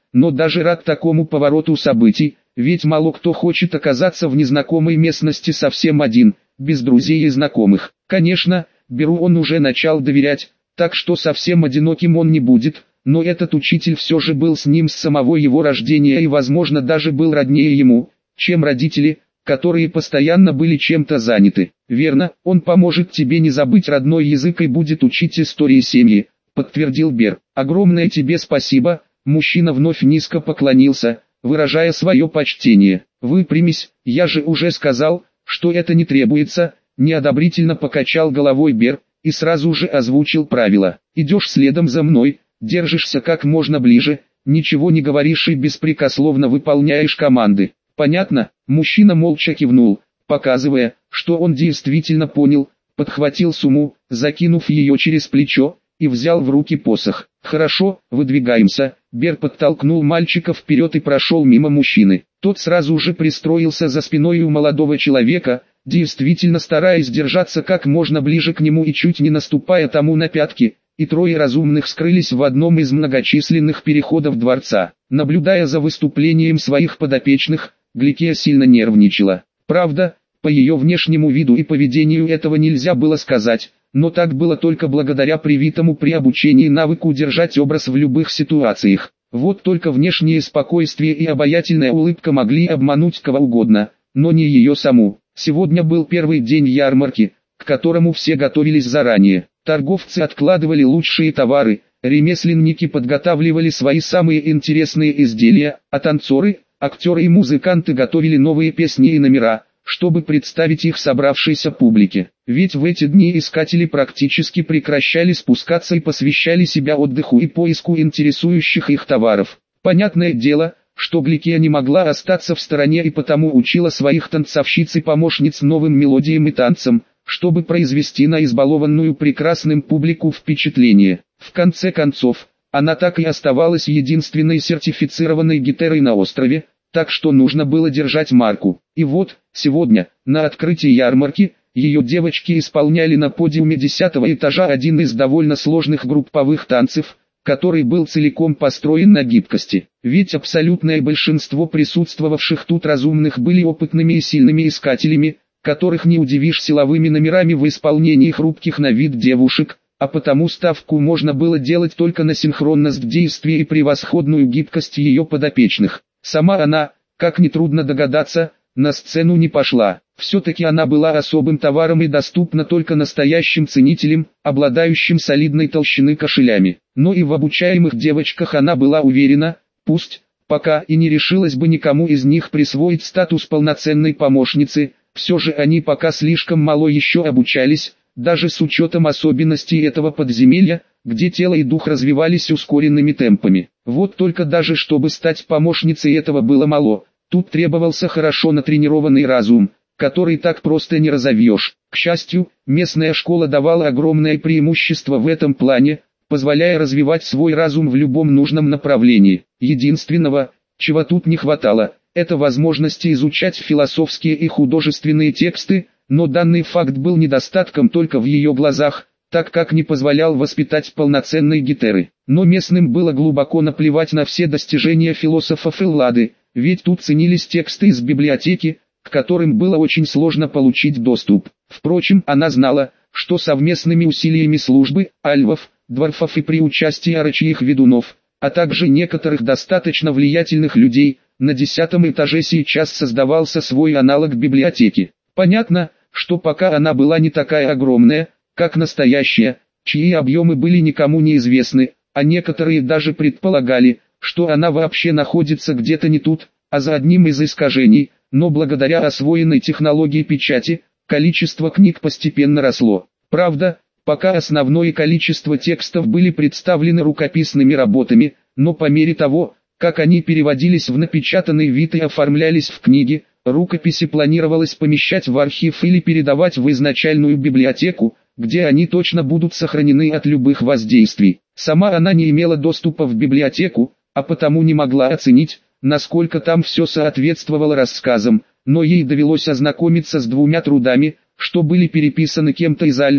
но даже рад такому повороту событий, ведь мало кто хочет оказаться в незнакомой местности совсем один, без друзей и знакомых. Конечно, Беру он уже начал доверять, так что совсем одиноким он не будет, но этот учитель все же был с ним с самого его рождения и возможно даже был роднее ему, чем родители, которые постоянно были чем-то заняты. Верно, он поможет тебе не забыть родной язык и будет учить истории семьи, подтвердил Бер. Огромное тебе спасибо, мужчина вновь низко поклонился, выражая свое почтение. Выпрямись, я же уже сказал, что это не требуется, неодобрительно покачал головой Бер, и сразу же озвучил правила. Идешь следом за мной, держишься как можно ближе, ничего не говоришь и беспрекословно выполняешь команды. Понятно? Мужчина молча кивнул, показывая, что он действительно понял, подхватил сумму, закинув ее через плечо, и взял в руки посох. Хорошо, выдвигаемся. Бер подтолкнул мальчика вперед и прошел мимо мужчины. Тот сразу же пристроился за спиной у молодого человека, действительно стараясь держаться как можно ближе к нему и чуть не наступая тому на пятки, и трое разумных скрылись в одном из многочисленных переходов дворца. Наблюдая за выступлением своих подопечных, Гликия сильно нервничала. Правда, по ее внешнему виду и поведению этого нельзя было сказать, но так было только благодаря привитому при обучении навыку держать образ в любых ситуациях. Вот только внешнее спокойствие и обаятельная улыбка могли обмануть кого угодно, но не ее саму. Сегодня был первый день ярмарки, к которому все готовились заранее. Торговцы откладывали лучшие товары, ремесленники подготавливали свои самые интересные изделия, а танцоры, актеры и музыканты готовили новые песни и номера, чтобы представить их собравшейся публике. Ведь в эти дни искатели практически прекращали спускаться и посвящали себя отдыху и поиску интересующих их товаров. Понятное дело, что Гликия не могла остаться в стороне и потому учила своих танцовщиц и помощниц новым мелодиям и танцам, чтобы произвести на избалованную прекрасным публику впечатление. В конце концов, она так и оставалась единственной сертифицированной гитерой на острове, так что нужно было держать марку. И вот, сегодня, на открытии ярмарки, ее девочки исполняли на подиуме десятого этажа один из довольно сложных групповых танцев, который был целиком построен на гибкости. Ведь абсолютное большинство присутствовавших тут разумных были опытными и сильными искателями, которых не удивишь силовыми номерами в исполнении хрупких на вид девушек, а потому ставку можно было делать только на синхронность действия и превосходную гибкость ее подопечных. Сама она, как нетрудно догадаться, на сцену не пошла. Все-таки она была особым товаром и доступна только настоящим ценителям, обладающим солидной толщины кошелями. Но и в обучаемых девочках она была уверена, пусть, пока и не решилась бы никому из них присвоить статус полноценной помощницы, все же они пока слишком мало еще обучались, даже с учетом особенностей этого подземелья, где тело и дух развивались ускоренными темпами. Вот только даже чтобы стать помощницей этого было мало, тут требовался хорошо натренированный разум, который так просто не разовьешь. К счастью, местная школа давала огромное преимущество в этом плане, позволяя развивать свой разум в любом нужном направлении. Единственного, чего тут не хватало, это возможности изучать философские и художественные тексты, но данный факт был недостатком только в ее глазах, так как не позволял воспитать полноценной гитеры. Но местным было глубоко наплевать на все достижения философов Эллады, ведь тут ценились тексты из библиотеки, к которым было очень сложно получить доступ. Впрочем, она знала, что совместными усилиями службы, альвов, дворфов и при участии арачьих ведунов, а также некоторых достаточно влиятельных людей, на десятом этаже сейчас создавался свой аналог библиотеки. Понятно, что пока она была не такая огромная, как настоящая, чьи объемы были никому неизвестны, а некоторые даже предполагали, что она вообще находится где-то не тут, а за одним из искажений, но благодаря освоенной технологии печати, количество книг постепенно росло. Правда, пока основное количество текстов были представлены рукописными работами, но по мере того, как они переводились в напечатанный вид и оформлялись в книги, рукописи планировалось помещать в архив или передавать в изначальную библиотеку, где они точно будут сохранены от любых воздействий. Сама она не имела доступа в библиотеку, а потому не могла оценить, насколько там все соответствовало рассказам, но ей довелось ознакомиться с двумя трудами, что были переписаны кем-то из альвов,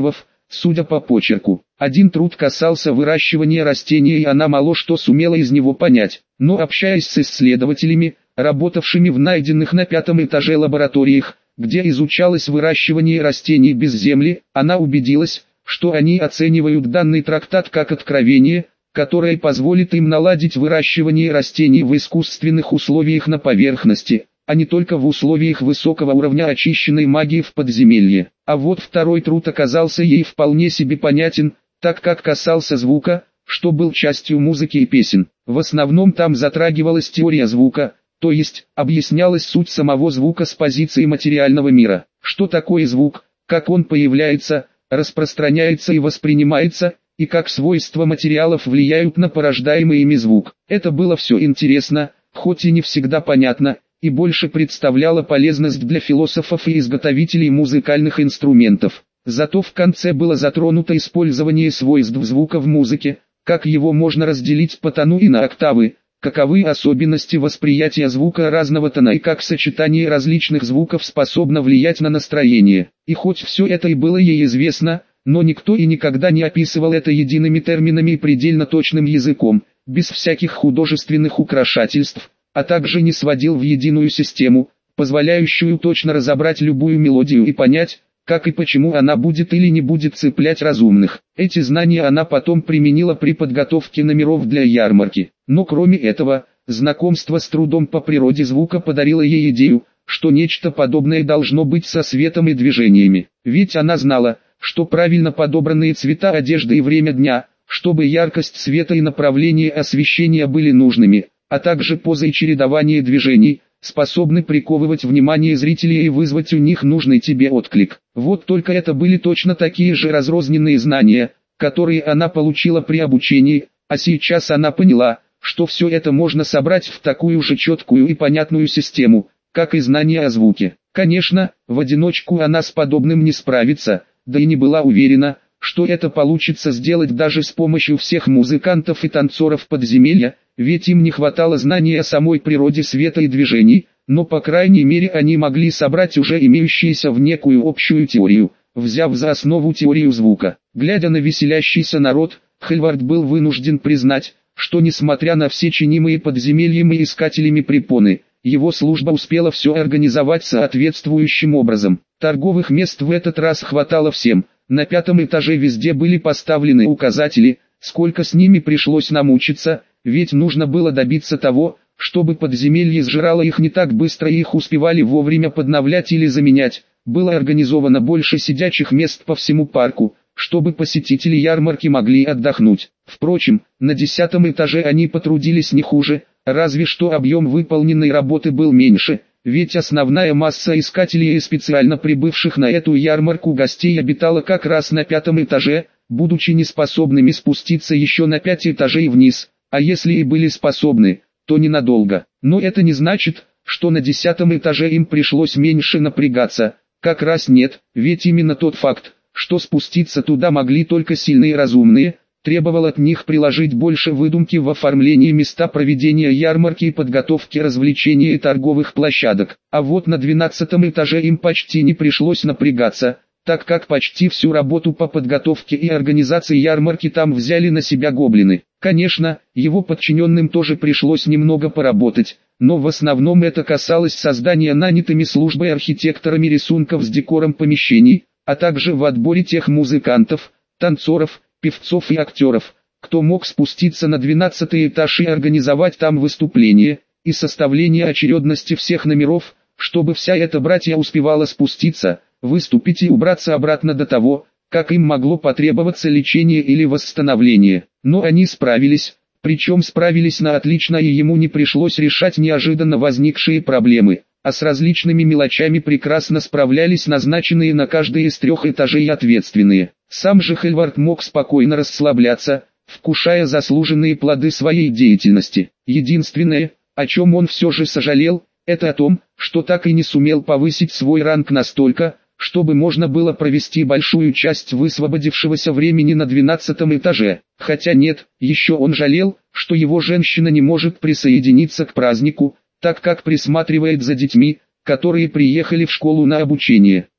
судя по почерку. Один труд касался выращивания растения, и она мало что сумела из него понять, но общаясь с исследователями, работавшими в найденных на пятом этаже лабораториях, где изучалось выращивание растений без земли, она убедилась, что они оценивают данный трактат как откровение, которое позволит им наладить выращивание растений в искусственных условиях на поверхности, а не только в условиях высокого уровня очищенной магии в подземелье. А вот второй труд оказался ей вполне себе понятен, так как касался звука, что был частью музыки и песен. В основном там затрагивалась теория звука, то есть объяснялась суть самого звука с позиции материального мира. Что такое звук, как он появляется, распространяется и воспринимается, и как свойства материалов влияют на порождаемый ими звук. Это было все интересно, хоть и не всегда понятно, и больше представляло полезность для философов и изготовителей музыкальных инструментов. Зато в конце было затронуто использование свойств звука в музыке, как его можно разделить по тону и на октавы, каковы особенности восприятия звука разного тона и как сочетание различных звуков способно влиять на настроение. И хоть все это и было ей известно, но никто и никогда не описывал это едиными терминами и предельно точным языком, без всяких художественных украшательств, а также не сводил в единую систему, позволяющую точно разобрать любую мелодию и понять, как и почему она будет или не будет цеплять разумных. Эти знания она потом применила при подготовке номеров для ярмарки. Но кроме этого, знакомство с трудом по природе звука подарило ей идею, что нечто подобное должно быть со светом и движениями. Ведь она знала, что правильно подобранные цвета одежды и время дня, чтобы яркость света и направление освещения были нужными, а также поза и чередование движений, способны приковывать внимание зрителей и вызвать у них нужный тебе отклик. Вот только это были точно такие же разрозненные знания, которые она получила при обучении, а сейчас она поняла, что все это можно собрать в такую же четкую и понятную систему, как и знания о звуке. Конечно, в одиночку она с подобным не справится, да и не была уверена, что это получится сделать даже с помощью всех музыкантов и танцоров подземелья, ведь им не хватало знания о самой природе света и движений, но по крайней мере они могли собрать уже имеющиеся в некую общую теорию, взяв за основу теорию звука. Глядя на веселящийся народ, Хельвард был вынужден признать, что несмотря на все чинимые подземельем и искателями препоны, его служба успела все организовать соответствующим образом. Торговых мест в этот раз хватало всем. На пятом этаже везде были поставлены указатели, сколько с ними пришлось намучиться, ведь нужно было добиться того, чтобы подземелье сжирало их не так быстро и их успевали вовремя подновлять или заменять. Было организовано больше сидячих мест по всему парку, чтобы посетители ярмарки могли отдохнуть. Впрочем, на десятом этаже они потрудились не хуже, разве что объем выполненной работы был меньше, ведь основная масса искателей и специально прибывших на эту ярмарку гостей обитала как раз на пятом этаже, будучи неспособными спуститься еще на пять этажей вниз, а если и были способны, то ненадолго. Но это не значит, что на десятом этаже им пришлось меньше напрягаться, как раз нет, ведь именно тот факт, что спуститься туда могли только сильные и разумные, требовал от них приложить больше выдумки в оформлении места проведения ярмарки и подготовки развлечений и торговых площадок. А вот на двенадцатом этаже им почти не пришлось напрягаться, так как почти всю работу по подготовке и организации ярмарки там взяли на себя гоблины. Конечно, его подчиненным тоже пришлось немного поработать, но в основном это касалось создания нанятыми службой архитекторами рисунков с декором помещений, а также в отборе тех музыкантов, танцоров, певцов и актеров, кто мог спуститься на двенадцатый этаж и организовать там выступление, и составление очередности всех номеров, чтобы вся эта братья успевала спуститься, выступить и убраться обратно до того, как им могло потребоваться лечение или восстановление. Но они справились, причем справились на отлично, и ему не пришлось решать неожиданно возникшие проблемы, а с различными мелочами прекрасно справлялись назначенные на каждый из трех этажей ответственные. Сам же Хельвард мог спокойно расслабляться, вкушая заслуженные плоды своей деятельности. Единственное, о чем он все же сожалел, это о том, что так и не сумел повысить свой ранг настолько, чтобы можно было провести большую часть высвободившегося времени на двенадцатом этаже. Хотя нет, еще он жалел, что его женщина не может присоединиться к празднику, так как присматривает за детьми, которые приехали в школу на обучение.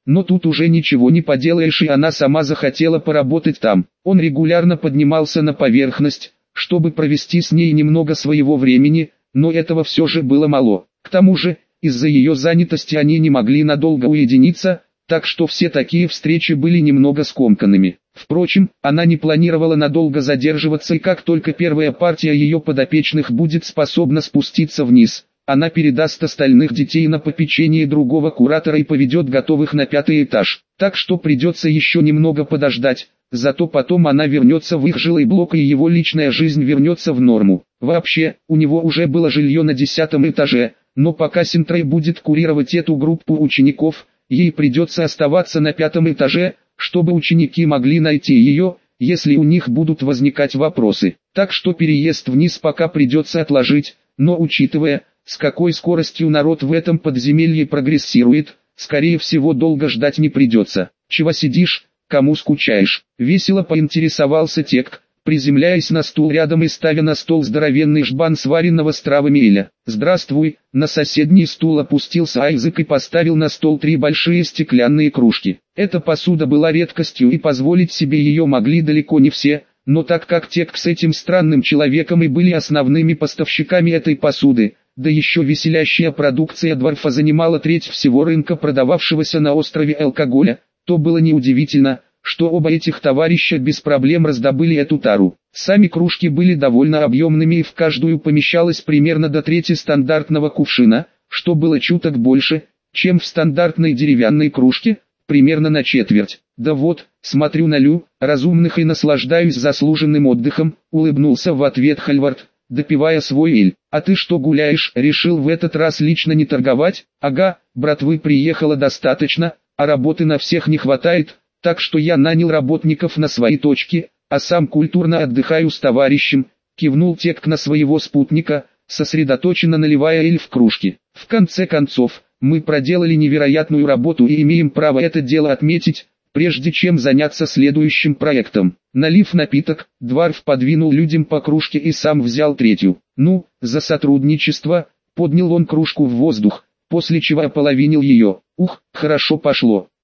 но тут уже ничего не поделаешь, и она сама захотела поработать там. Он регулярно поднимался на поверхность, чтобы провести с ней немного своего времени, но этого все же было мало. К тому же, из-за ее занятости они не могли надолго уединиться, так что все такие встречи были немного скомканными. Впрочем, она не планировала надолго задерживаться, и как только первая партия ее подопечных будет способна спуститься вниз, она передаст остальных детей на попечение другого куратора и поведет готовых на пятый этаж. Так что придется еще немного подождать, зато потом она вернется в их жилой блок, и его личная жизнь вернется в норму. Вообще, у него уже было жилье на десятом этаже, но пока Синтрей будет курировать эту группу учеников, ей придется оставаться на пятом этаже, чтобы ученики могли найти ее, если у них будут возникать вопросы. Так что переезд вниз пока придется отложить, но учитывая, с какой скоростью народ в этом подземелье прогрессирует, скорее всего долго ждать не придется. Чего сидишь, кому скучаешь? Весело поинтересовался Тек, приземляясь на стул рядом и ставя на стол здоровенный жбан сваренного с травами эля. «Здравствуй!» На соседний стул опустился Айзек и поставил на стол три большие стеклянные кружки. Эта посуда была редкостью, и позволить себе ее могли далеко не все, но так как Тек с этим странным человеком и были основными поставщиками этой посуды, да еще веселящая продукция Дварфа занимала треть всего рынка продававшегося на острове алкоголя, то было неудивительно, что оба этих товарища без проблем раздобыли эту тару. Сами кружки были довольно объемными, и в каждую помещалось примерно до трети стандартного кувшина, что было чуток больше, чем в стандартной деревянной кружке, примерно на четверть. «Да вот, смотрю на Лю, разумных, и наслаждаюсь заслуженным отдыхом», улыбнулся в ответ Хальвард, допивая свой эль. «А ты что гуляешь, решил в этот раз лично не торговать?» «Ага, братвы приехало достаточно, а работы на всех не хватает, так что я нанял работников на свои точки, а сам культурно отдыхаю с товарищем», кивнул Тек на своего спутника, сосредоточенно наливая эль в кружки. «В конце концов, мы проделали невероятную работу и имеем право это дело отметить, прежде чем заняться следующим проектом». Налив напиток, Дварф подвинул людям по кружке и сам взял третью. «Ну, за сотрудничество», поднял он кружку в воздух, после чего ополовинил ее. «Ух, хорошо пошло».